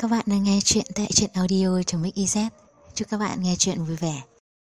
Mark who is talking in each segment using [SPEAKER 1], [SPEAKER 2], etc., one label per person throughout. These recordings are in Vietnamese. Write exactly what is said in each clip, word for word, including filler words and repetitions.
[SPEAKER 1] Các bạn đang nghe chuyện tại truyện audio.mix.iz. Chúc các bạn nghe chuyện vui vẻ.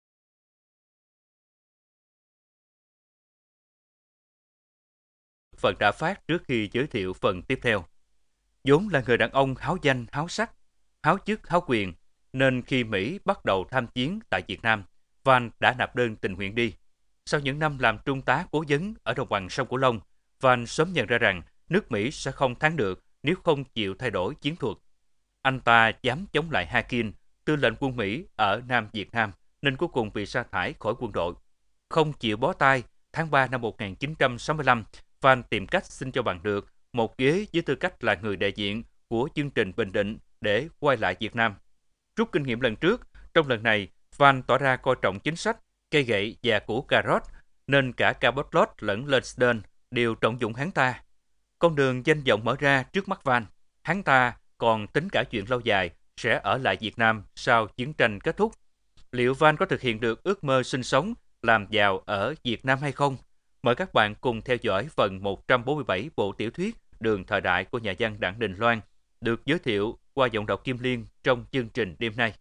[SPEAKER 2] Phần đã phát trước khi giới thiệu phần tiếp theo. vốn là người đàn ông háo danh, háo sắc, háo chức, háo quyền, nên khi Mỹ bắt đầu tham chiến tại Việt Nam, Van đã nạp đơn tình nguyện đi. Sau những năm làm trung tá cố vấn ở đồng bằng sông Cửu Long, Van sớm nhận ra rằng nước Mỹ sẽ không thắng được nếu không chịu thay đổi chiến thuật. Anh ta dám chống lại Hakin, tư lệnh quân Mỹ ở Nam Việt Nam, nên cuối cùng bị sa thải khỏi quân đội. Không chịu bó tay, tháng ba năm một nghìn chín trăm sáu mươi lăm, Van tìm cách xin cho bằng được một ghế với tư cách là người đại diện của chương trình Bình Định để quay lại Việt Nam. Rút kinh nghiệm lần trước, trong lần này, Van tỏ ra coi trọng chính sách, cây gậy và củ cà rốt, nên cả Cabot lẫn Lunsden đều trọng dụng hắn ta. Con đường danh vọng mở ra trước mắt Van. Hắn ta còn tính cả chuyện lâu dài sẽ ở lại Việt Nam sau chiến tranh kết thúc. Liệu Van có thực hiện được ước mơ sinh sống, làm giàu ở Việt Nam hay không? Mời các bạn cùng theo dõi phần một trăm bốn mươi bảy bộ tiểu thuyết Đường thời đại của nhà văn Đặng Đình Loan, được giới thiệu qua giọng đọc Kim Liên trong chương trình đêm nay.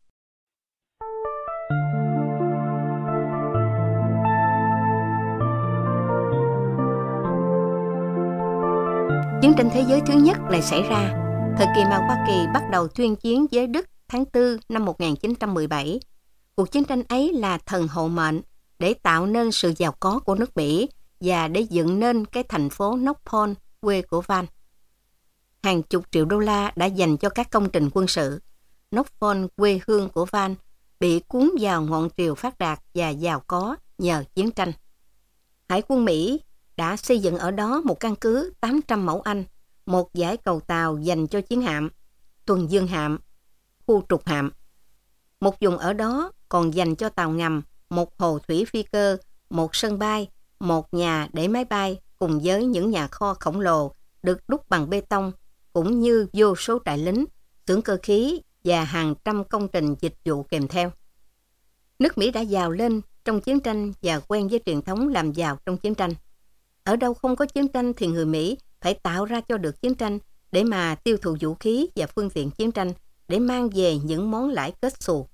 [SPEAKER 3] Chiến tranh thế giới thứ nhất lại xảy ra. Thời kỳ mà Hoa Kỳ bắt đầu tuyên chiến với Đức tháng tư năm một nghìn chín trăm mười bảy. Cuộc chiến tranh ấy là thần hộ mệnh để tạo nên sự giàu có của nước Mỹ và để dựng nên cái thành phố Knoxville, quê của Van. Hàng chục triệu đô la đã dành cho các công trình quân sự. Knoxville, quê hương của Van, bị cuốn vào ngọn triều phát đạt và giàu có nhờ chiến tranh. Hải quân Mỹ đã xây dựng ở đó một căn cứ tám trăm mẫu Anh, một dải cầu tàu dành cho chiến hạm, tuần dương hạm, khu trục hạm. Một vùng ở đó còn dành cho tàu ngầm, một hồ thủy phi cơ, một sân bay, một nhà để máy bay cùng với những nhà kho khổng lồ được đúc bằng bê tông, cũng như vô số trại lính, xưởng cơ khí và hàng trăm công trình dịch vụ kèm theo. Nước Mỹ đã giàu lên trong chiến tranh và quen với truyền thống làm giàu trong chiến tranh. Ở đâu không có chiến tranh thì người Mỹ phải tạo ra cho được chiến tranh để mà tiêu thụ vũ khí và phương tiện chiến tranh để mang về những món lãi kết xù.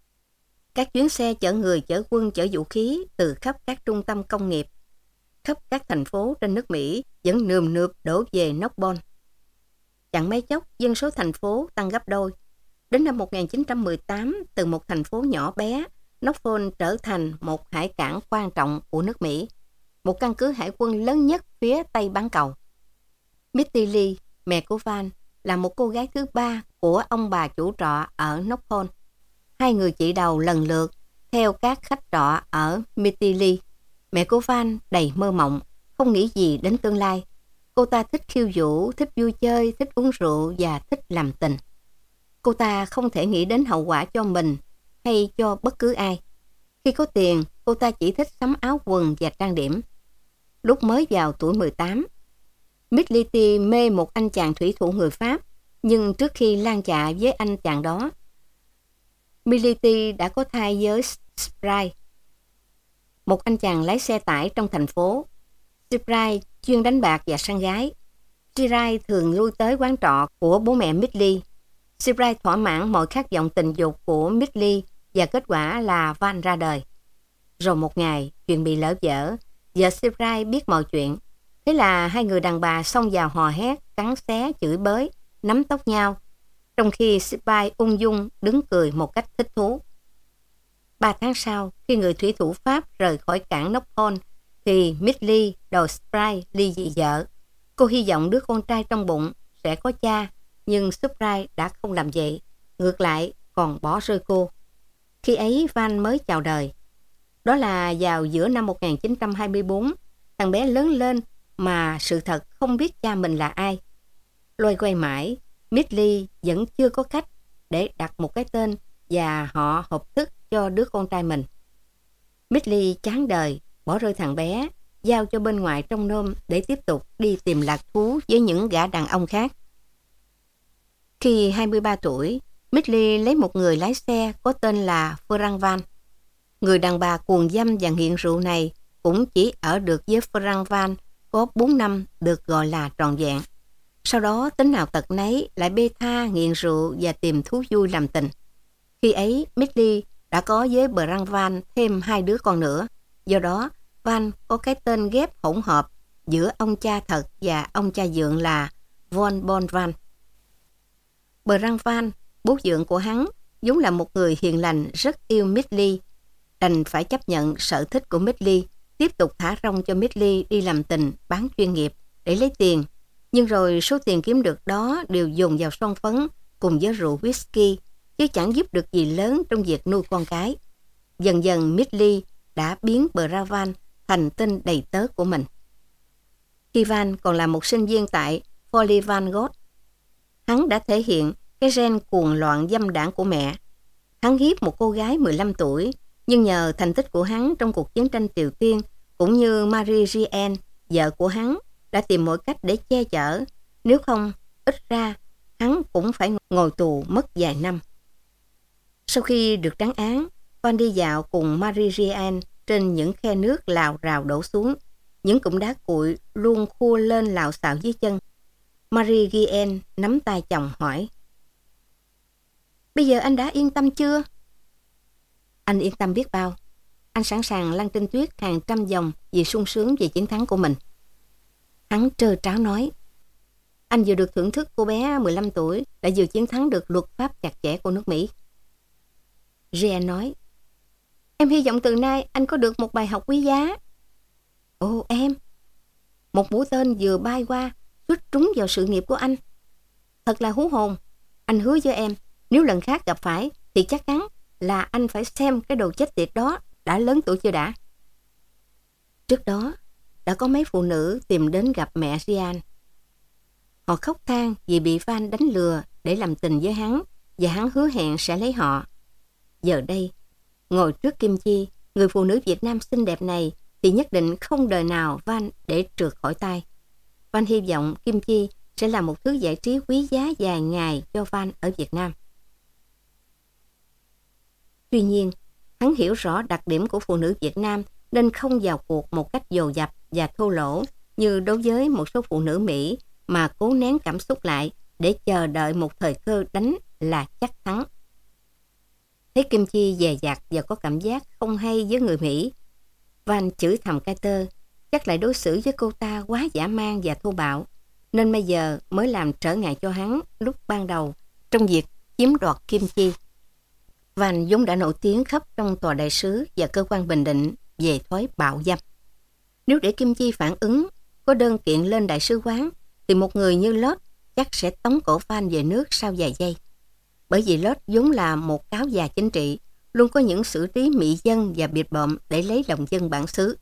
[SPEAKER 3] Các chuyến xe chở người, chở quân, chở vũ khí từ khắp các trung tâm công nghiệp, khắp các thành phố trên nước Mỹ vẫn nườm nượp đổ về Knoxville. Chẳng mấy chốc, dân số thành phố tăng gấp đôi. Đến năm một nghìn chín trăm mười tám, từ một thành phố nhỏ bé, Knoxville trở thành một hải cảng quan trọng của nước Mỹ, một căn cứ hải quân lớn nhất phía Tây bán cầu. Mitty Lee, mẹ của Van, là một cô gái thứ ba của ông bà chủ trọ ở Knoxville. Hai người chị đầu lần lượt theo các khách trọ ở Mitty Lee. Mẹ của Van đầy mơ mộng, không nghĩ gì đến tương lai. Cô ta thích khiêu vũ, thích vui chơi, thích uống rượu và thích làm tình. Cô ta không thể nghĩ đến hậu quả cho mình hay cho bất cứ ai. Khi có tiền, cô ta chỉ thích sắm áo quần và trang điểm. Lúc mới vào tuổi mười tám, Mitty mê một anh chàng thủy thủ người Pháp, nhưng trước khi lan chạ với anh chàng đó, Mitty đã có thai với Sprite, một anh chàng lái xe tải trong thành phố. Sprite chuyên đánh bạc và săn gái. Sprite thường lui tới quán trọ của bố mẹ Mitty. Sprite thỏa mãn mọi khát vọng tình dục của Mitty và kết quả là Van ra đời. Rồi một ngày, chuyện bị lỡ dở. Vợ Sprite biết mọi chuyện. Thế là hai người đàn bà xông vào hò hét, cắn xé, chửi bới, nắm tóc nhau, trong khi Sprite ung dung đứng cười một cách thích thú. Ba tháng sau, khi người thủy thủ Pháp rời khỏi cảng Knoxville, thì Mitty đòi Sprite ly dị vợ. Cô hy vọng đứa con trai trong bụng sẽ có cha, nhưng Sprite đã không làm vậy, ngược lại còn bỏ rơi cô. Khi ấy Van mới chào đời. Đó là vào giữa năm một nghìn chín trăm hai mươi tư, thằng bé lớn lên mà sự thật không biết cha mình là ai. Loay quay mãi, Mitty vẫn chưa có cách để đặt một cái tên và họ hợp thức cho đứa con trai mình. Mitty chán đời, bỏ rơi thằng bé, giao cho bên ngoài trông nom để tiếp tục đi tìm lạc thú với những gã đàn ông khác. Khi hai mươi ba tuổi, Mitty lấy một người lái xe có tên là Frank Van. Người đàn bà cuồng dâm và nghiện rượu này cũng chỉ ở được với Frank Van có bốn năm được gọi là trọn vẹn. Sau đó tính nào tật nấy lại bê tha, nghiện rượu và tìm thú vui làm tình. Khi ấy, Midley đã có với Bran Van thêm hai đứa con nữa. Do đó, Van có cái tên ghép hỗn hợp giữa ông cha thật và ông cha dượng là Von Bon Van. Bran Van, bố dượng của hắn, vốn là một người hiền lành rất yêu Midley, đành phải chấp nhận sở thích của Midley, tiếp tục thả rông cho Midley đi làm tình, bán chuyên nghiệp để lấy tiền. Nhưng rồi số tiền kiếm được đó đều dồn vào son phấn cùng với rượu whisky, chứ chẳng giúp được gì lớn trong việc nuôi con cái. Dần dần Midley đã biến Bran Van thành tên đầy tớ của mình. Khi Van còn là một sinh viên tại Folly Van Gogh, hắn đã thể hiện cái gen cuồng loạn dâm đảng của mẹ. Hắn hiếp một cô gái mười lăm tuổi, nhưng nhờ thành tích của hắn trong cuộc chiến tranh Triều Tiên, cũng như Marie Jeanne, vợ của hắn, đã tìm mọi cách để che chở. Nếu không, ít ra, hắn cũng phải ngồi tù mất vài năm. Sau khi được trắng án, Van đi dạo cùng Marie Jeanne trên những khe nước lào rào đổ xuống. Những cụm đá cuội luôn khua lên lạo xạo dưới chân. Marie Jeanne nắm tay chồng hỏi: "Bây giờ anh đã yên tâm chưa?" "Anh yên tâm biết bao. Anh sẵn sàng lăn trên tuyết hàng trăm vòng vì sung sướng về chiến thắng của mình." Hắn trơ tráo nói: "Anh vừa được thưởng thức cô bé mười lăm tuổi đã vừa chiến thắng được luật pháp chặt chẽ của nước Mỹ." Jeanne nói: "Em hy vọng từ nay anh có được một bài học quý giá." "Ồ em, một mũi tên vừa bay qua xuất trúng vào sự nghiệp của anh. Thật là hú hồn. Anh hứa với em, nếu lần khác gặp phải thì chắc chắn là anh phải xem cái đồ chết tiệt đó đã lớn tuổi chưa đã." Trước đó, đã có mấy phụ nữ tìm đến gặp mẹ Jeanne. Họ khóc than vì bị Van đánh lừa để làm tình với hắn, và hắn hứa hẹn sẽ lấy họ. Giờ đây, ngồi trước Kim Chi, người phụ nữ Việt Nam xinh đẹp này, thì nhất định không đời nào Van để trượt khỏi tay. Van hy vọng Kim Chi sẽ là một thứ giải trí quý giá dài ngày cho Van ở Việt Nam. Tuy nhiên, hắn hiểu rõ đặc điểm của phụ nữ Việt Nam nên không vào cuộc một cách dồ dập và thô lỗ như đối với một số phụ nữ Mỹ, mà cố nén cảm xúc lại để chờ đợi một thời cơ đánh là chắc thắng. Thấy Kim Chi dè dặt và có cảm giác không hay với người Mỹ, Van chửi thầm Carter chắc lại đối xử với cô ta quá dã man và thô bạo, nên bây giờ mới làm trở ngại cho hắn lúc ban đầu trong việc chiếm đoạt Kim Chi. Van vốn đã nổi tiếng khắp trong tòa đại sứ và cơ quan bình định về thói bạo dâm. Nếu để Kim Chi phản ứng, có đơn kiện lên đại sứ quán, thì một người như Lodge chắc sẽ tống cổ Van về nước sau vài giây. Bởi vì Lodge vốn là một cáo già chính trị, luôn có những xử trí mị dân và biệt bợm để lấy lòng dân bản xứ.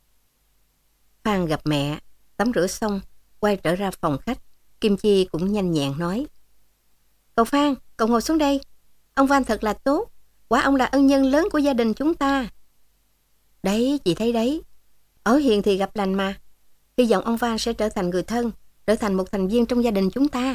[SPEAKER 3] Van gặp mẹ, tắm rửa xong, quay trở ra phòng khách. Kim Chi cũng nhanh nhẹn nói: "Cậu Phan, cậu ngồi xuống đây. Ông Van thật là tốt. Quả ông là ân nhân lớn của gia đình chúng ta." "Đấy, chị thấy đấy. Ở hiền thì gặp lành mà. Hy vọng ông Van sẽ trở thành người thân, trở thành một thành viên trong gia đình chúng ta."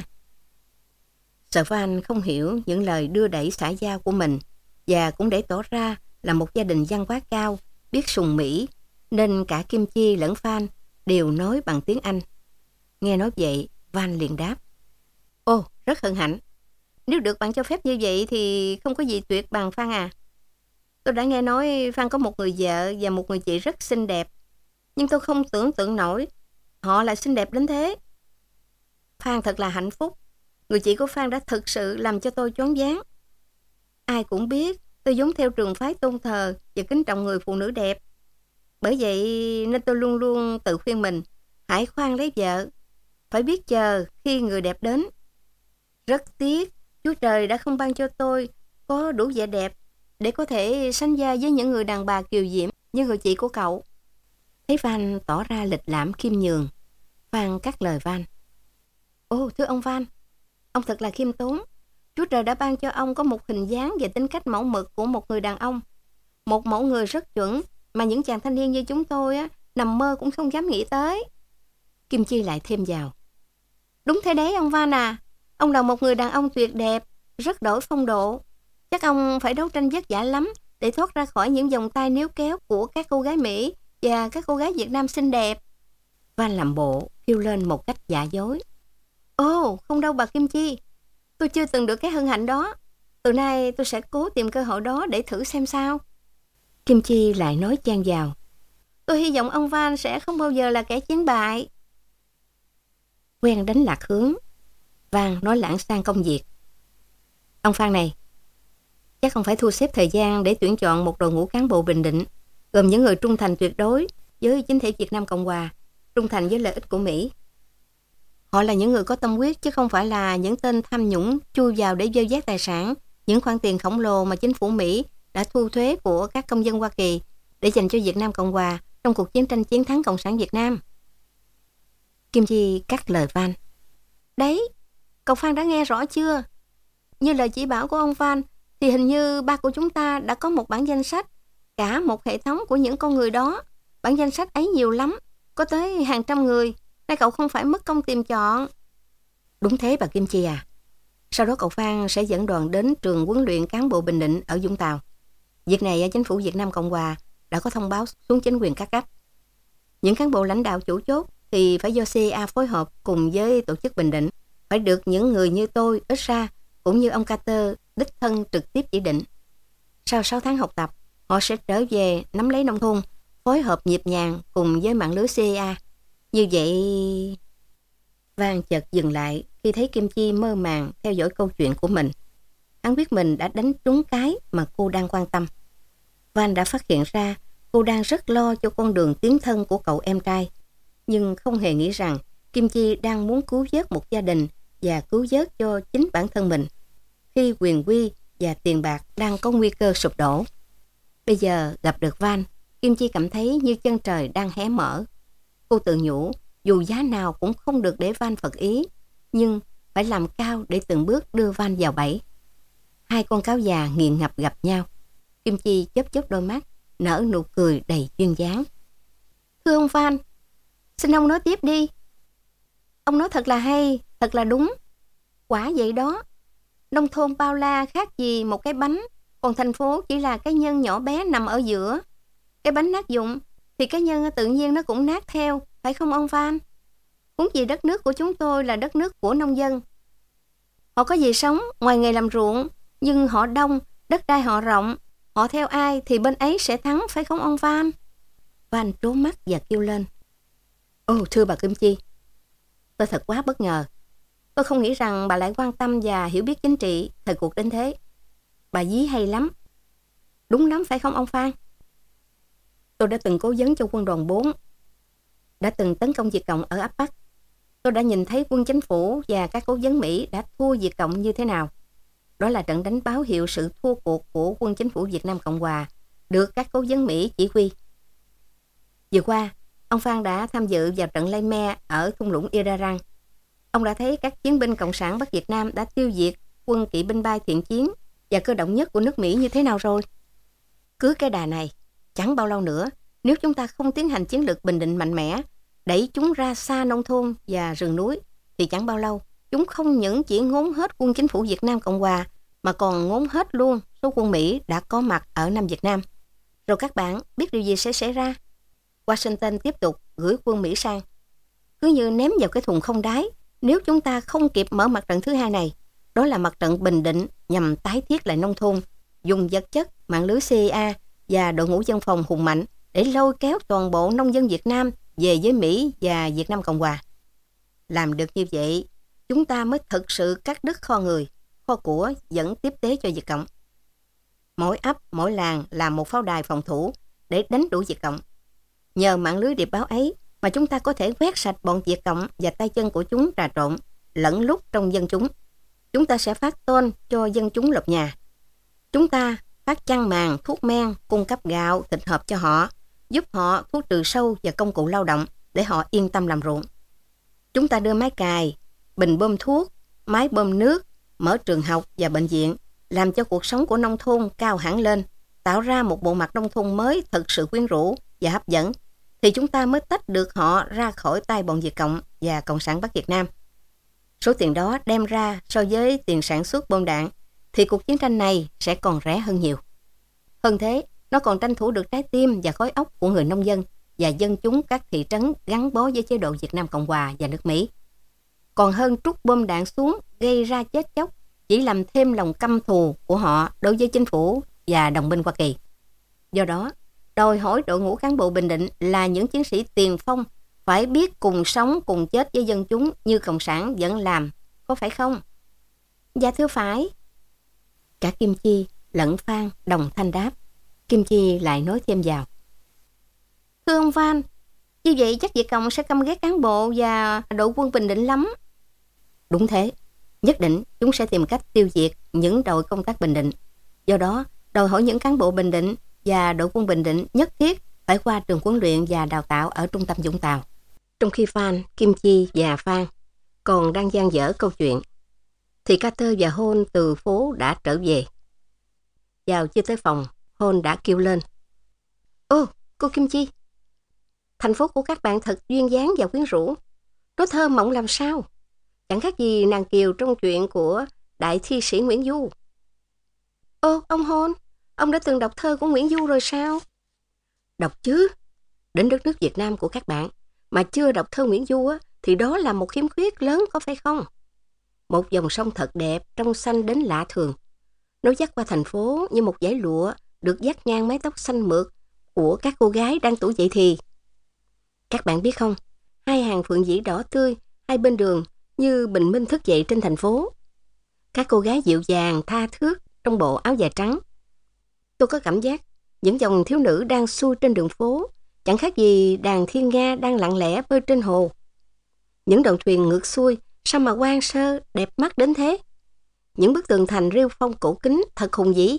[SPEAKER 3] Sợ Van không hiểu những lời đưa đẩy xã giao của mình, và cũng để tỏ ra là một gia đình văn hóa cao, biết sùng Mỹ, nên cả Kim Chi lẫn Van đều nói bằng tiếng Anh. Nghe nói vậy, Van liền đáp: "Ồ, rất hân hạnh. Nếu được bạn cho phép như vậy thì không có gì tuyệt bằng Phan à. Tôi đã nghe nói Phan có một người vợ và một người chị rất xinh đẹp, nhưng tôi không tưởng tượng nổi họ lại xinh đẹp đến thế. Phan thật là hạnh phúc. Người chị của Phan đã thực sự làm cho tôi choáng váng. Ai cũng biết tôi giống theo trường phái tôn thờ và kính trọng người phụ nữ đẹp. Bởi vậy nên tôi luôn luôn tự khuyên mình hãy khoan lấy vợ, phải biết chờ khi người đẹp đến. Rất tiếc Chúa Trời đã không ban cho tôi có đủ vẻ đẹp để có thể sánh vai với những người đàn bà kiều diễm như người chị của cậu." Thấy Van tỏ ra lịch lãm khiêm nhường, Van cắt lời Van: "Ồ, thưa ông Van, ông thật là khiêm tốn. Chúa Trời đã ban cho ông có một hình dáng và tính cách mẫu mực của một người đàn ông, một mẫu người rất chuẩn mà những chàng thanh niên như chúng tôi á, nằm mơ cũng không dám nghĩ tới." Kim Chi lại thêm vào: "Đúng thế đấy ông Van à, ông là một người đàn ông tuyệt đẹp, rất đổi phong độ. Chắc ông phải đấu tranh vất vả lắm để thoát ra khỏi những vòng tay níu kéo của các cô gái Mỹ và các cô gái Việt Nam xinh đẹp." Van làm bộ kêu lên một cách giả dối: Ồ, không đâu bà Kim Chi. Tôi chưa từng được cái hân hạnh đó. Từ nay tôi sẽ cố tìm cơ hội đó để thử xem sao. Kim Chi lại nói chen vào. Tôi hy vọng ông Van sẽ không bao giờ là kẻ chiến bại. Quen đánh lạc hướng, Van nói lãng sang công việc. Ông Phan này, chắc không phải thu xếp thời gian để tuyển chọn một đội ngũ cán bộ Bình Định, gồm những người trung thành tuyệt đối với chính thể Việt Nam Cộng Hòa, trung thành với lợi ích của Mỹ. Họ là những người có tâm huyết chứ không phải là những tên tham nhũng chui vào để vơ vét tài sản, những khoản tiền khổng lồ mà chính phủ Mỹ đã thu thuế của các công dân Hoa Kỳ để dành cho Việt Nam Cộng Hòa trong cuộc chiến tranh chiến thắng Cộng sản Việt Nam. Kim Chi cắt lời Van. Đấy, cậu Phan đã nghe rõ chưa? Như lời chỉ bảo của ông Van, thì hình như ba của chúng ta đã có một bản danh sách, cả một hệ thống của những con người đó. Bản danh sách ấy nhiều lắm, có tới hàng trăm người. Nay cậu không phải mất công tìm chọn. Đúng thế bà Kim Chi à. Sau đó cậu Phan sẽ dẫn đoàn đến trường huấn luyện cán bộ Bình Định ở Vũng Tàu. Việc này chính phủ Việt Nam Cộng Hòa đã có thông báo xuống chính quyền các cấp. Những cán bộ lãnh đạo chủ chốt thì phải do xê i a phối hợp cùng với tổ chức Bình Định, phải được những người như tôi ít ra cũng như ông Carter đích thân trực tiếp chỉ định. Sau sáu tháng học tập, họ sẽ trở về nắm lấy nông thôn, phối hợp nhịp nhàng cùng với mạng lưới xê i a. Như vậy... Van chợt dừng lại khi thấy Kim Chi mơ màng theo dõi câu chuyện của mình. Hắn biết mình đã đánh trúng cái mà cô đang quan tâm. Van đã phát hiện ra cô đang rất lo cho con đường tiến thân của cậu em trai, nhưng không hề nghĩ rằng Kim Chi đang muốn cứu vớt một gia đình và cứu vớt cho chính bản thân mình, khi quyền uy và tiền bạc đang có nguy cơ sụp đổ. Bây giờ gặp được Van, Kim Chi cảm thấy như chân trời đang hé mở. Cô tự nhủ, dù giá nào cũng không được để Van phật ý, nhưng phải làm cao để từng bước đưa Van vào bẫy. Hai con cáo già nghiền ngập gặp nhau. Kim Chi chớp chớp đôi mắt, nở nụ cười đầy duyên dáng. Thưa ông Van, xin ông nói tiếp đi. Ông nói thật là hay, thật là đúng. Quả vậy đó. Nông thôn bao la khác gì một cái bánh, còn thành phố chỉ là cái nhân nhỏ bé nằm ở giữa. Cái bánh nát dụng thì cái nhân tự nhiên nó cũng nát theo, phải không ông Van? Huống gì đất nước của chúng tôi là đất nước của nông dân. Họ có gì sống ngoài nghề làm ruộng, nhưng họ đông, đất đai họ rộng. Họ theo ai thì bên ấy sẽ thắng, phải không ông Van? Van trố mắt và kêu lên. Ồ, thưa bà Kim Chi, tôi thật quá bất ngờ. Tôi không nghĩ rằng bà lại quan tâm và hiểu biết chính trị thời cuộc đến thế. Bà dí hay lắm. Đúng lắm phải không ông Phan? Tôi đã từng cố vấn cho quân đoàn bốn, đã từng tấn công Việt Cộng ở ấp Bắc. Tôi đã nhìn thấy quân chính phủ và các cố vấn Mỹ đã thua Việt Cộng như thế nào. Đó là trận đánh báo hiệu sự thua cuộc của quân chính phủ Việt Nam Cộng Hòa, được các cố vấn Mỹ chỉ huy. Vừa qua, ông Phan đã tham dự vào trận Lây Me ở thung lũng Iraran. Ông đã thấy các chiến binh Cộng sản Bắc Việt Nam đã tiêu diệt quân kỵ binh bay thiện chiến và cơ động nhất của nước Mỹ như thế nào rồi. Cứ cái đà này, chẳng bao lâu nữa, nếu chúng ta không tiến hành chiến lược bình định mạnh mẽ, đẩy chúng ra xa nông thôn và rừng núi, thì chẳng bao lâu, chúng không những chỉ ngốn hết quân chính phủ Việt Nam Cộng Hòa, mà còn ngốn hết luôn số quân Mỹ đã có mặt ở Nam Việt Nam. Rồi các bạn biết điều gì sẽ xảy ra? Washington tiếp tục gửi quân Mỹ sang. Cứ như ném vào cái thùng không đáy, nếu chúng ta không kịp mở mặt trận thứ hai này, đó là mặt trận bình định nhằm tái thiết lại nông thôn, dùng vật chất, mạng lưới xê i a và đội ngũ dân phòng hùng mạnh để lôi kéo toàn bộ nông dân Việt Nam về với Mỹ và Việt Nam Cộng Hòa. Làm được như vậy, chúng ta mới thực sự cắt đứt kho người, kho của dẫn tiếp tế cho Việt Cộng. Mỗi ấp, mỗi làng là một pháo đài phòng thủ để đánh đuổi Việt Cộng. Nhờ mạng lưới điệp báo ấy mà chúng ta có thể quét sạch bọn Việt Cộng và tay chân của chúng trà trộn, lẫn lút trong dân chúng. Chúng ta sẽ phát tôn cho dân chúng lập nhà. Chúng ta phát chăn màn, thuốc men, cung cấp gạo, thịt hộp cho họ, giúp họ thuốc trừ sâu và công cụ lao động để họ yên tâm làm ruộng. Chúng ta đưa máy cày, bình bơm thuốc, máy bơm nước, mở trường học và bệnh viện, làm cho cuộc sống của nông thôn cao hẳn lên, tạo ra một bộ mặt nông thôn mới thực sự quyến rũ và hấp dẫn, thì chúng ta mới tách được họ ra khỏi tay bọn Việt Cộng và Cộng sản Bắc Việt Nam. Số tiền đó đem ra so với tiền sản xuất bom đạn, thì cuộc chiến tranh này sẽ còn rẻ hơn nhiều. Hơn thế, nó còn tranh thủ được trái tim và khối óc của người nông dân và dân chúng các thị trấn gắn bó với chế độ Việt Nam Cộng Hòa và nước Mỹ. còn hơn trút bom đạn xuống gây ra chết chóc, chỉ làm thêm lòng căm thù của họ đối với chính phủ và đồng minh Hoa Kỳ. Do đó, đòi hỏi đội ngũ cán bộ Bình Định là những chiến sĩ tiền phong phải biết cùng sống cùng chết với dân chúng như Cộng sản vẫn làm, có phải không? Dạ thưa phải. Cả Kim Chi lẫn Phan đồng thanh đáp. Kim Chi lại nói thêm vào. Thưa ông Phan, như vậy chắc Việt Cộng sẽ căm ghét cán bộ và đội quân Bình Định lắm. Đúng thế, nhất định chúng sẽ tìm cách tiêu diệt những đội công tác Bình Định. Do đó, đòi hỏi những cán bộ Bình Định và đội quân Bình Định nhất thiết phải qua trường huấn luyện và đào tạo ở trung tâm Vũng Tàu. Trong khi Phan, Kim Chi và Phan còn đang dang dở câu chuyện, thì Carter và Hôn từ phố đã trở về. Vào chưa tới phòng, Hôn đã kêu lên. Ô, cô Kim Chi, thành phố của các bạn thật duyên dáng và quyến rũ. Nó thơ mộng làm sao? Chẳng khác gì nàng Kiều trong chuyện của đại thi sĩ Nguyễn Du. Ô, ông Hôn, ông đã từng đọc thơ của Nguyễn Du rồi sao? Đọc chứ. Đến đất nước Việt Nam của các bạn mà chưa đọc thơ Nguyễn Du á, thì đó là một khiếm khuyết lớn, có phải không? Một dòng sông thật đẹp, trong xanh đến lạ thường. Nó dắt qua thành phố như một dải lụa được dắt ngang mái tóc xanh mượt của các cô gái đang tuổi dậy thì. Các bạn biết không, hai hàng phượng dĩ đỏ tươi hai bên đường như bình minh thức dậy trên thành phố. Các cô gái dịu dàng, tha thướt trong bộ áo dài trắng. Tôi có cảm giác những dòng thiếu nữ đang xuôi trên đường phố chẳng khác gì đàn thiên nga đang lặng lẽ bơi trên hồ. Những đoàn thuyền ngược xuôi sao mà hoang sơ, đẹp mắt đến thế. Những bức tường thành rêu phong cổ kính thật hùng vĩ.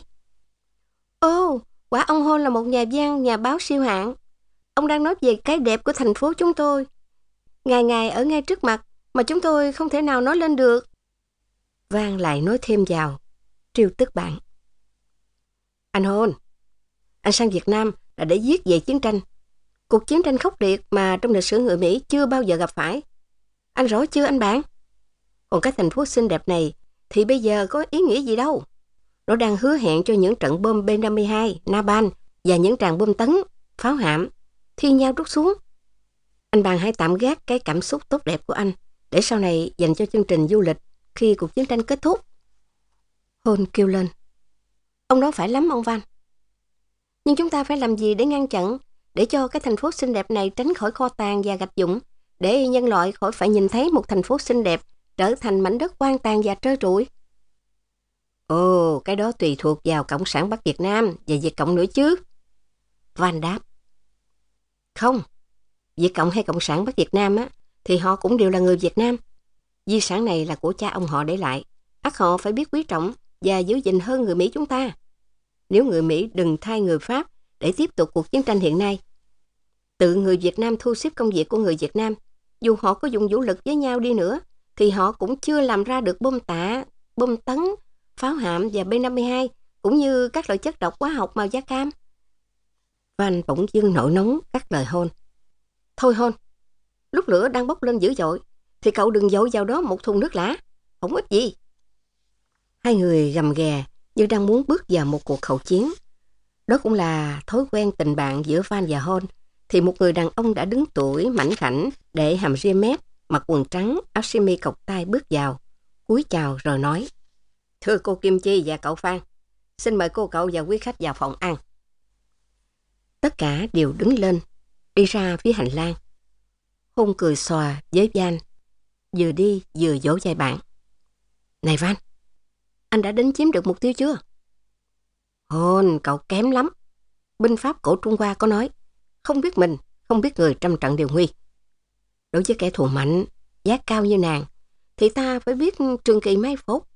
[SPEAKER 3] Ô, quả ông Hôn là một nhà văn, nhà báo siêu hạng. Ông đang nói về cái đẹp của thành phố chúng tôi. Ngày ngày ở ngay trước mặt mà chúng tôi không thể nào nói lên được. Vang lại nói thêm vào, trêu tức bạn. Anh Hôn, anh sang Việt Nam là để viết về chiến tranh. Cuộc chiến tranh khốc liệt mà trong lịch sử người Mỹ chưa bao giờ gặp phải. Anh rõ chưa anh bạn? Còn cái thành phố xinh đẹp này thì bây giờ có ý nghĩa gì đâu. Nó đang hứa hẹn cho những trận bom B năm mươi hai, Napalm và những tràng bom tấn, pháo hạm thi nhau rút xuống. Anh bạn hãy tạm gác cái cảm xúc tốt đẹp của anh để sau này dành cho chương trình du lịch khi cuộc chiến tranh kết thúc. Hôn kêu lên. Ông nói phải lắm ông Văn. Nhưng chúng ta phải làm gì để ngăn chặn, để cho cái thành phố xinh đẹp này tránh khỏi kho tàng và gạch vụn, để nhân loại khỏi phải nhìn thấy một thành phố xinh đẹp trở thành mảnh đất hoang tàn và trơ trụi? Ồ, cái đó tùy thuộc vào Cộng sản Bắc Việt Nam và Việt Cộng nữa chứ. Van đáp. Không, Việt Cộng hay Cộng sản Bắc Việt Nam á, thì họ cũng đều là người Việt Nam. Di sản này là của cha ông họ để lại. Ắt họ phải biết quý trọng và giữ gìn hơn người Mỹ chúng ta. Nếu người Mỹ đừng thay người Pháp để tiếp tục cuộc chiến tranh hiện nay, tự người Việt Nam thu xếp công việc của người Việt Nam, dù họ có dùng vũ lực với nhau đi nữa, thì họ cũng chưa làm ra được bom tạ, bom tấn, pháo hạm và B năm mươi hai, cũng như các loại chất độc hóa học màu da cam. Van bỗng dưng nổi nóng cắt lời Hôn. Thôi Hôn, lúc lửa đang bốc lên dữ dội, thì cậu đừng dội vào đó một thùng nước lã, không ít gì. Hai người gầm ghè như đang muốn bước vào một cuộc khẩu chiến. Đó cũng là thói quen tình bạn giữa Van và Hôn. Thì một người đàn ông đã đứng tuổi, mảnh khảnh, để hàm ria mép, mặc quần trắng, áo sơ mi cộc tay bước vào, cúi chào rồi nói. Thưa cô Kim Chi và cậu Phan, xin mời cô cậu và quý khách vào phòng ăn. Tất cả đều đứng lên, đi ra phía hành lang. Hôn cười xòa với Van, vừa đi vừa vỗ vai bạn. Này Van, anh đã đánh chiếm được mục tiêu chưa? Hôn, cậu kém lắm. Binh pháp cổ Trung Hoa có nói, không biết mình, không biết người trăm trận đều nguy. Đối với kẻ thù mạnh, giá cao như nàng, thì ta phải biết trường kỳ mai phục.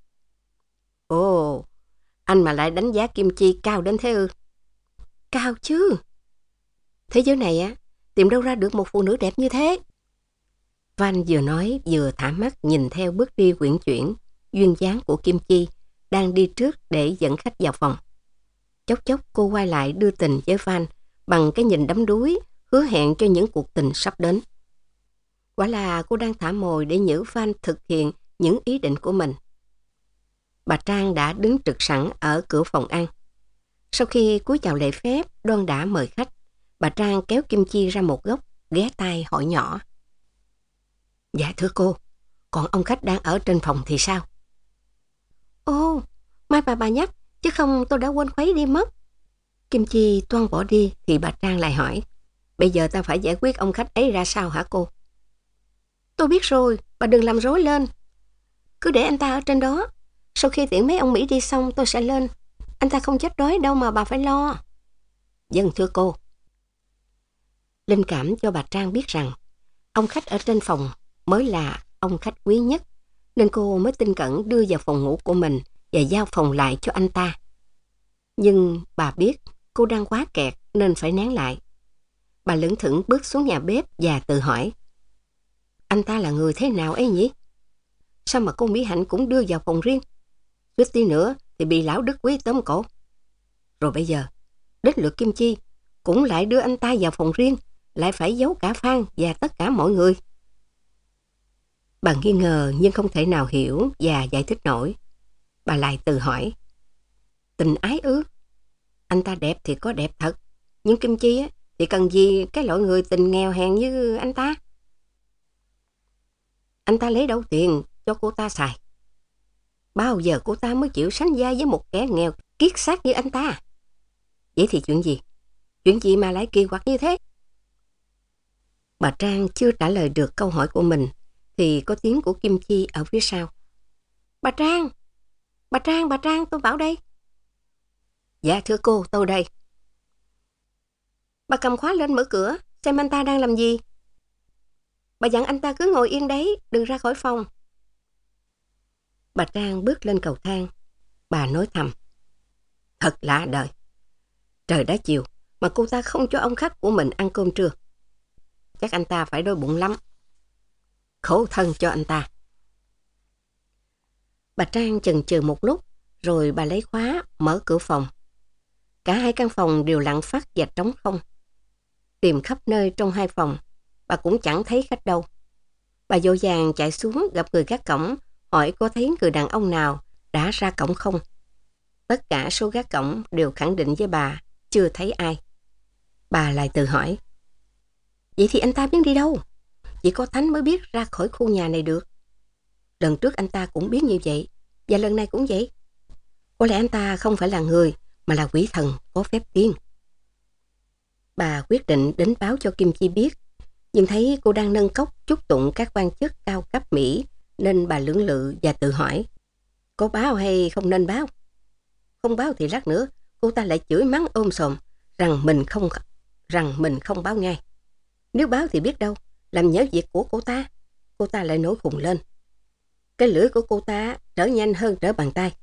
[SPEAKER 3] Ồ, anh mà lại đánh giá Kim Chi cao đến thế ư? Cao chứ. Thế giới này á, tìm đâu ra được một phụ nữ đẹp như thế? Van vừa nói vừa thả mắt nhìn theo bước đi uyển chuyển, duyên dáng của Kim Chi đang đi trước để dẫn khách vào phòng. Chốc chốc cô quay lại đưa tình với Van bằng cái nhìn đắm đuối, hứa hẹn cho những cuộc tình sắp đến. Quả là cô đang thả mồi để nhử Van thực hiện những ý định của mình. Bà Trang đã đứng trực sẵn ở cửa phòng ăn. Sau khi cúi chào lễ phép, đoan đã mời khách, bà Trang kéo Kim Chi ra một góc, ghé tai hỏi nhỏ. Dạ thưa cô, Còn ông khách đang ở trên phòng thì sao? Ồ, mai bà bà nhắc, chứ không tôi đã quên khuấy đi mất. Kim Chi toan bỏ đi thì bà Trang lại hỏi, bây giờ ta phải giải quyết ông khách ấy ra sao hả cô? Tôi biết rồi, bà đừng làm rối lên. Cứ để anh ta ở trên đó. Sau khi tiễn mấy ông Mỹ đi xong tôi sẽ lên. Anh ta không chết đói đâu mà bà phải lo. Vâng thưa cô. Linh cảm cho bà Trang biết rằng ông khách ở trên phòng mới là ông khách quý nhất, nên cô mới tinh cẩn đưa vào phòng ngủ của mình và giao phòng lại cho anh ta. Nhưng bà biết cô đang quá kẹt nên phải nén lại. Bà lững thững bước xuống nhà bếp và tự hỏi, anh ta là người thế nào ấy nhỉ? Sao mà cô Mỹ Hạnh cũng đưa vào phòng riêng? Suýt tí nữa thì bị lão Đức Quý tóm cổ. Rồi bây giờ, đến lượt Kim Chi cũng lại đưa anh ta vào phòng riêng, lại phải giấu cả Phan và tất cả mọi người. Bà nghi ngờ nhưng không thể nào hiểu và giải thích nổi. Bà lại tự hỏi, tình ái ư? Anh ta đẹp thì có đẹp thật, nhưng Kim Chi á, thì cần gì cái loại người tình nghèo hèn như anh ta? Anh ta lấy đâu tiền cho cô ta xài? Bao giờ cô ta mới chịu sánh vai với một kẻ nghèo kiết xác như anh ta? Vậy thì chuyện gì? Chuyện gì mà lại kỳ quặc như thế? Bà Trang chưa trả lời được câu hỏi của mình thì có tiếng của Kim Chi ở phía sau. Bà Trang! Bà Trang, bà Trang, tôi bảo đây. Dạ thưa cô, tôi đây. Bà cầm khóa lên mở cửa, xem anh ta đang làm gì. Bà dặn anh ta cứ ngồi yên đấy, đừng ra khỏi phòng. Bà Trang bước lên cầu thang. Bà nói thầm, thật lạ đời. Trời đã chiều mà cô ta không cho ông khách của mình ăn cơm trưa. Chắc anh ta phải đói bụng lắm. Khổ thân cho anh ta. Bà Trang chần chừ một lúc, rồi bà lấy khóa, mở cửa phòng. Cả hai căn phòng đều lặng phát và trống không. Tìm khắp nơi trong hai phòng, bà cũng chẳng thấy khách đâu. Bà vội vàng chạy xuống gặp người gác cổng, hỏi có thấy người đàn ông nào đã ra cổng không. Tất cả số gác cổng đều khẳng định với bà, chưa thấy ai. Bà lại tự hỏi, vậy thì anh ta biến đi đâu? Chỉ có Thánh mới biết ra khỏi khu nhà này được. Lần trước anh ta cũng biết như vậy, và lần này cũng vậy. Có lẽ anh ta không phải là người, mà là quỷ thần có phép tiên. Bà quyết định đến báo cho Kim Chi biết, nhưng thấy cô đang nâng cốc chúc tụng các quan chức cao cấp Mỹ, nên bà lưỡng lự và tự hỏi, có báo hay không nên báo? Không báo thì lát nữa cô ta lại chửi mắng ôm sòm rằng mình không rằng mình không báo ngay. Nếu báo thì biết đâu, làm nhớ việc của cô ta, cô ta lại nổi khùng lên. Cái lưỡi của cô ta trở nhanh hơn trở bàn tay.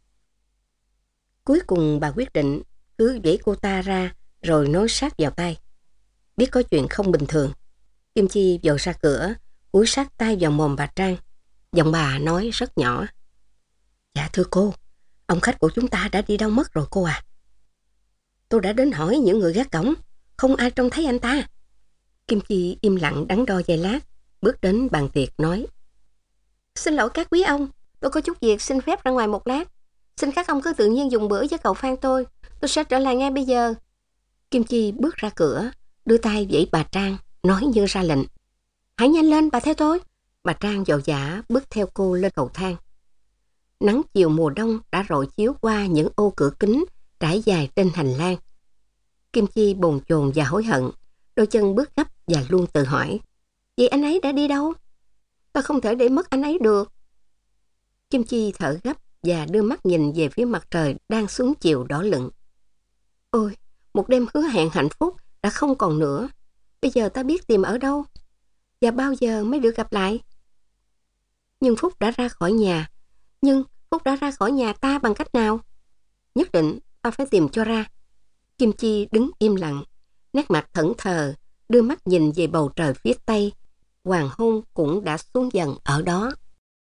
[SPEAKER 3] Cuối cùng bà quyết định cứ đẩy cô ta ra rồi nói sát vào tay. Biết có chuyện không bình thường, Kim Chi vội ra cửa, cúi sát tay vào mồm bà Trang. Giọng bà nói rất nhỏ. Dạ thưa cô, ông khách của chúng ta đã đi đâu mất rồi cô à? Tôi đã đến hỏi những người gác cổng, không ai trông thấy anh ta. Kim Chi im lặng đắn đo vài lát, bước đến bàn tiệc nói, xin lỗi các quý ông, tôi có chút việc xin phép ra ngoài một lát. Xin các ông cứ tự nhiên dùng bữa với cậu Phan tôi, tôi sẽ trở lại ngay bây giờ. Kim Chi bước ra cửa, đưa tay vẫy bà Trang, nói như ra lệnh. Hãy nhanh lên, bà theo tôi. Bà Trang vội vã bước theo cô lên cầu thang. Nắng chiều mùa đông đã rọi chiếu qua những ô cửa kính trải dài trên hành lang. Kim Chi bồn chồn và hối hận, đôi chân bước gấp và luôn tự hỏi, vậy anh ấy đã đi đâu? Tôi không thể để mất anh ấy được. Kim Chi thở gấp và đưa mắt nhìn về phía mặt trời đang xuống chiều đỏ lựng. Ôi, một đêm hứa hẹn hạnh phúc đã không còn nữa. Bây giờ ta biết tìm ở đâu? Và bao giờ mới được gặp lại? Nhưng Phúc đã ra khỏi nhà. Nhưng Phúc đã ra khỏi nhà ta bằng cách nào? Nhất định ta phải tìm cho ra. Kim Chi đứng im lặng, nét mặt thẫn thờ, đưa mắt nhìn về bầu trời phía tây. Hoàng hôn cũng đã xuống dần ở đó.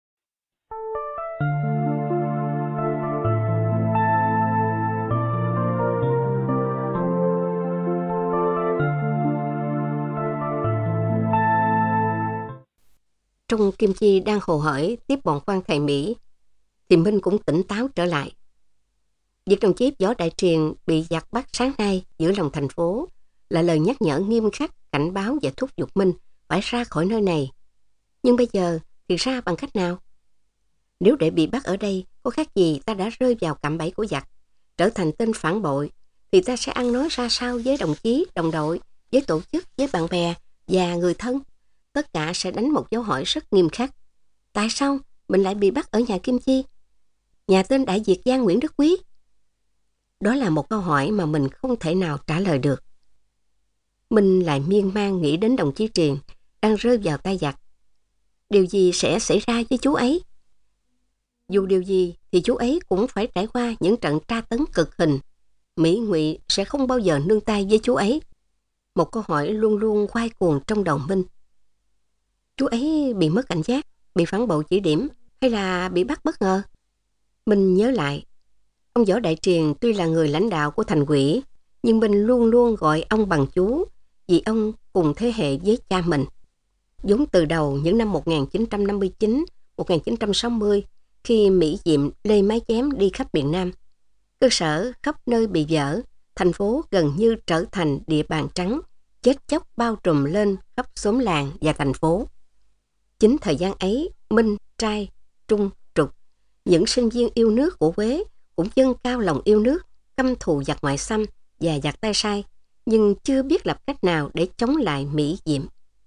[SPEAKER 3] Trong Kim Chi đang hồ hởi tiếp bọn quan thầy Mỹ, thì Minh cũng tỉnh táo trở lại. Việc đồng chí Võ Đại Triền bị giặc bắt sáng nay giữa lòng thành phố là lời nhắc nhở nghiêm khắc, cảnh báo và thúc giục Minh phải ra khỏi nơi này. Nhưng bây giờ thì ra bằng cách nào? Nếu để bị bắt ở đây, có khác gì ta đã rơi vào cạm bẫy của giặc, trở thành tên phản bội, thì ta sẽ ăn nói ra sao với đồng chí, đồng đội, với tổ chức, với bạn bè và người thân? Tất cả sẽ đánh một dấu hỏi rất nghiêm khắc. Tại sao mình lại bị bắt ở nhà Kim Chi, nhà tên đại việt gia Nguyễn Đức Quý? Đó là một câu hỏi mà mình không thể nào trả lời được. Mình lại miên man nghĩ đến đồng chí Triền đang rơi vào tay giặc. Điều gì sẽ xảy ra với chú ấy? Dù điều gì thì chú ấy cũng phải trải qua những trận tra tấn cực hình. Mỹ Ngụy sẽ không bao giờ nương tay với chú ấy. Một câu hỏi luôn luôn quay cuồng trong đầu Minh. Chú ấy bị mất cảnh giác, bị phản bội chỉ điểm, hay là bị bắt bất ngờ? Minh nhớ lại, ông Võ Đại Triền tuy là người lãnh đạo của thành ủy, nhưng Minh luôn luôn gọi ông bằng chú, vì ông cùng thế hệ với cha mình. Vốn từ đầu những năm một nghìn chín trăm năm mươi chín, một nghìn chín trăm sáu mươi, khi Mỹ Diệm lê mái chém đi khắp miền Nam, cơ sở khắp nơi bị vỡ, thành phố gần như trở thành địa bàn trắng, chết chóc bao trùm lên khắp xóm làng và thành phố. Chính thời gian ấy, Minh, Trai, Trung, Trục, những sinh viên yêu nước của Huế cũng dâng cao lòng yêu nước, căm thù giặc ngoại xâm và giặc tay sai, nhưng chưa biết lập cách nào để chống lại Mỹ Diệm.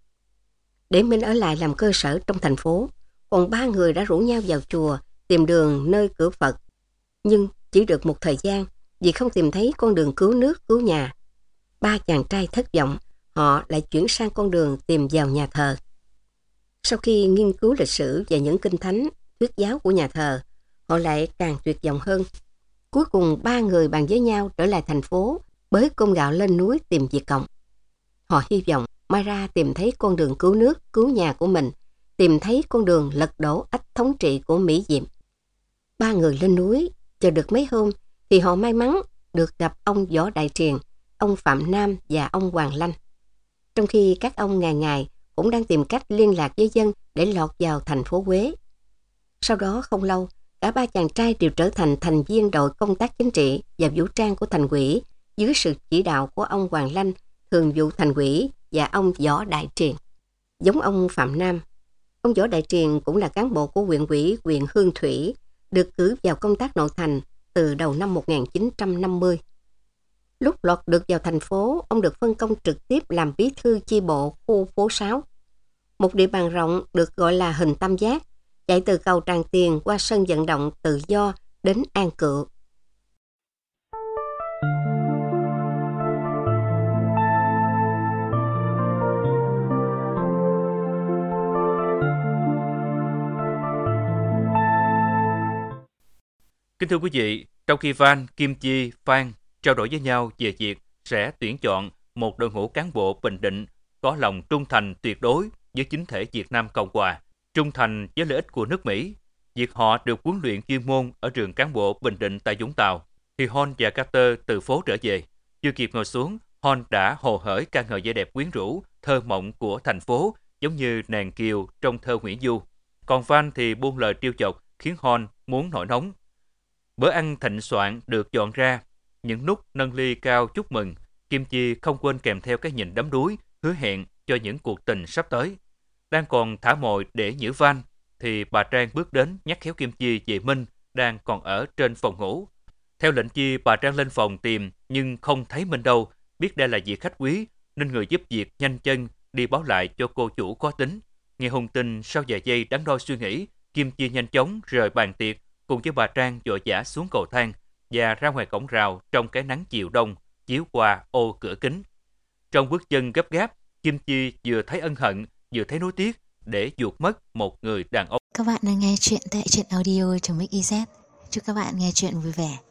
[SPEAKER 3] Để Minh ở lại làm cơ sở trong thành phố, còn ba người đã rủ nhau vào chùa tìm đường nơi cửa Phật, nhưng chỉ được một thời gian vì không tìm thấy con đường cứu nước cứu nhà. Ba chàng trai thất vọng, họ lại chuyển sang con đường tìm vào nhà thờ. Sau khi nghiên cứu lịch sử và những kinh thánh, thuyết giáo của nhà thờ, họ lại càng tuyệt vọng hơn. Cuối cùng ba người bàn với nhau trở lại thành phố, bới cơm gạo lên núi tìm Việt Cộng. Họ hy vọng mai ra tìm thấy con đường cứu nước, cứu nhà của mình, tìm thấy con đường lật đổ ách thống trị của Mỹ Diệm. Ba người lên núi, chờ được mấy hôm, thì họ may mắn được gặp ông Võ Đại Triền, ông Phạm Nam và ông Hoàng Lanh. Trong khi các ông ngày ngày cũng đang tìm cách liên lạc với dân để lọt vào thành phố Huế. Sau đó không lâu, cả ba chàng trai đều trở thành thành viên đội công tác chính trị và vũ trang của thành ủy dưới sự chỉ đạo của ông Hoàng Lanh, thường vụ thành ủy, và ông Võ Đại Triền. Giống ông Phạm Nam, ông Võ Đại Triền cũng là cán bộ của huyện ủy huyện Hương Thủy, được cử vào công tác nội thành từ đầu năm một nghìn chín trăm năm mươi. Lúc lọt được vào thành phố, ông được phân công trực tiếp làm bí thư chi bộ khu phố sáu, một địa bàn rộng được gọi là hình tam giác, chạy từ cầu Tràng Tiền qua sân vận động Tự Do đến An Cựu.
[SPEAKER 2] Kính thưa quý vị, trong khi Van, Kim Chi, Phan trao đổi với nhau về việc sẽ tuyển chọn một đội ngũ cán bộ Bình Định có lòng trung thành tuyệt đối với chính thể Việt Nam Cộng Hòa, trung thành với lợi ích của nước Mỹ, việc họ được huấn luyện chuyên môn ở trường cán bộ Bình Định tại Vũng Tàu, thì Hon và Carter từ phố trở về. Chưa kịp ngồi xuống, Hon đã hồ hởi ca ngợi vẻ đẹp quyến rũ, thơ mộng của thành phố, giống như nàng kiều trong thơ Nguyễn Du. Còn Van thì buông lời trêu chọc khiến Hon muốn nổi nóng. Bữa ăn thịnh soạn được dọn ra, những nút nâng ly cao chúc mừng. Kim Chi không quên kèm theo cái nhìn đắm đuối, hứa hẹn cho những cuộc tình sắp tới. Đang còn thả mồi để nhử Van, thì bà Trang bước đến nhắc khéo Kim Chi về Minh đang còn ở trên phòng ngủ. Theo lệnh Chi, bà Trang lên phòng tìm nhưng không thấy Minh đâu, biết đây là việc khách quý nên người giúp việc nhanh chân đi báo lại cho cô chủ có tính. Nghe hung tin, sau vài giây đắn đo suy nghĩ, Kim Chi nhanh chóng rời bàn tiệc cùng với bà Trang vội vã xuống cầu thang và ra ngoài cổng rào trong cái nắng chiều đông chiếu qua ô cửa kính. Trong bước chân gấp gáp, Kim Chi vừa thấy ân hận vừa thấy nối tiếc để chuột mất một người đàn ông.
[SPEAKER 1] Các bạn đang nghe chuyện tại truyện audio chấm ích i zét. Chúc các bạn nghe chuyện vui vẻ.